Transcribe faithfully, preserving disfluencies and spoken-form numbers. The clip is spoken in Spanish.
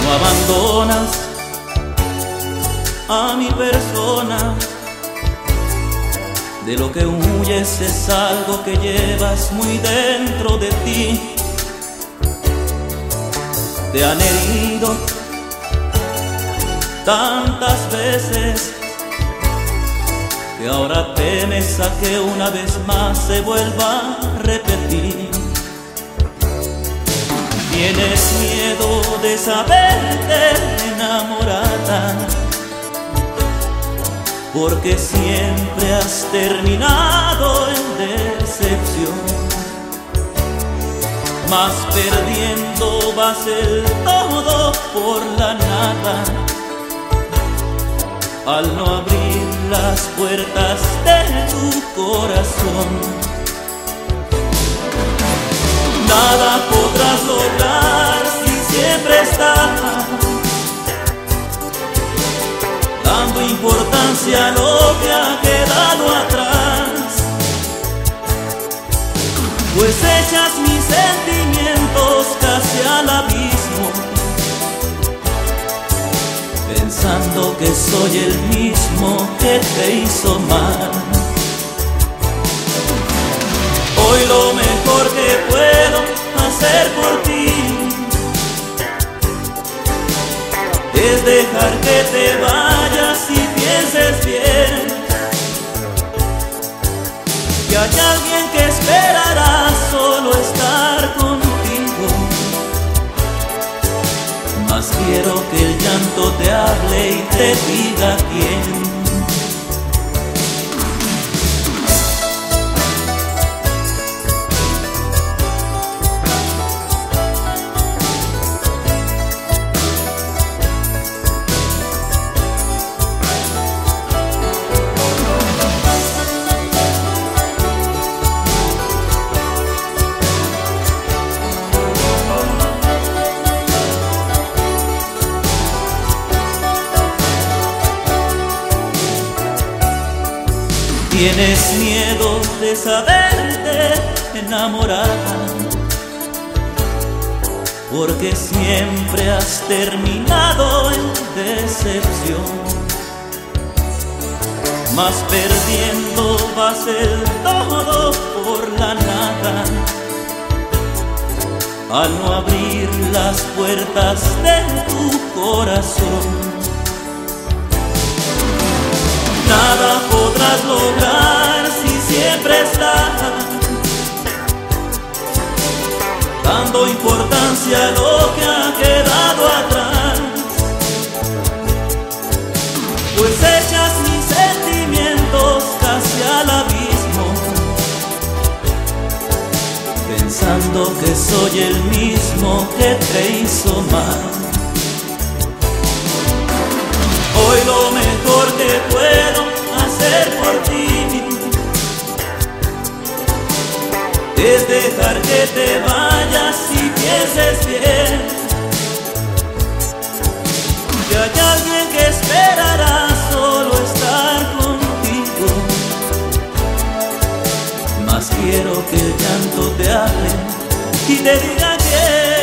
No abandonas a mi persona, de lo que huyes es algo que llevas muy dentro de ti. Te han herido tantas veces que ahora temes a que una vez más se vuelva a repetir. Tienes miedo de saberte enamorada, porque siempre has terminado en decepción. Mas perdiendo vas el todo por la nada, al no abrir las puertas de tu corazón. Nada podrás lograr si siempre estás dando importancia a lo que ha quedado atrás, pues echas mis sentimientos casi al abismo, pensando que soy el mismo que te hizo mal. Hoy lo mejor que puedo hacer por ti es dejar que te vayas y pienses bien, que hay alguien que esperará solo estar contigo. Mas quiero que el llanto te hable y te diga quién. Tienes miedo de saberte enamorada, porque siempre has terminado en decepción. Mas perdiendo vas el todo por la nada, al no abrir las puertas de tu corazón. Nada podrás lograr si siempre estás dando importancia a lo que ha quedado atrás, pues echas mis sentimientos casi al abismo, pensando que soy el mismo que te hizo mal. Hoy lo mejor que puedo hacer por ti es dejar que te vayas y pienses bien, que hay alguien que esperará solo estar contigo. Mas quiero que el llanto te hable y te diga que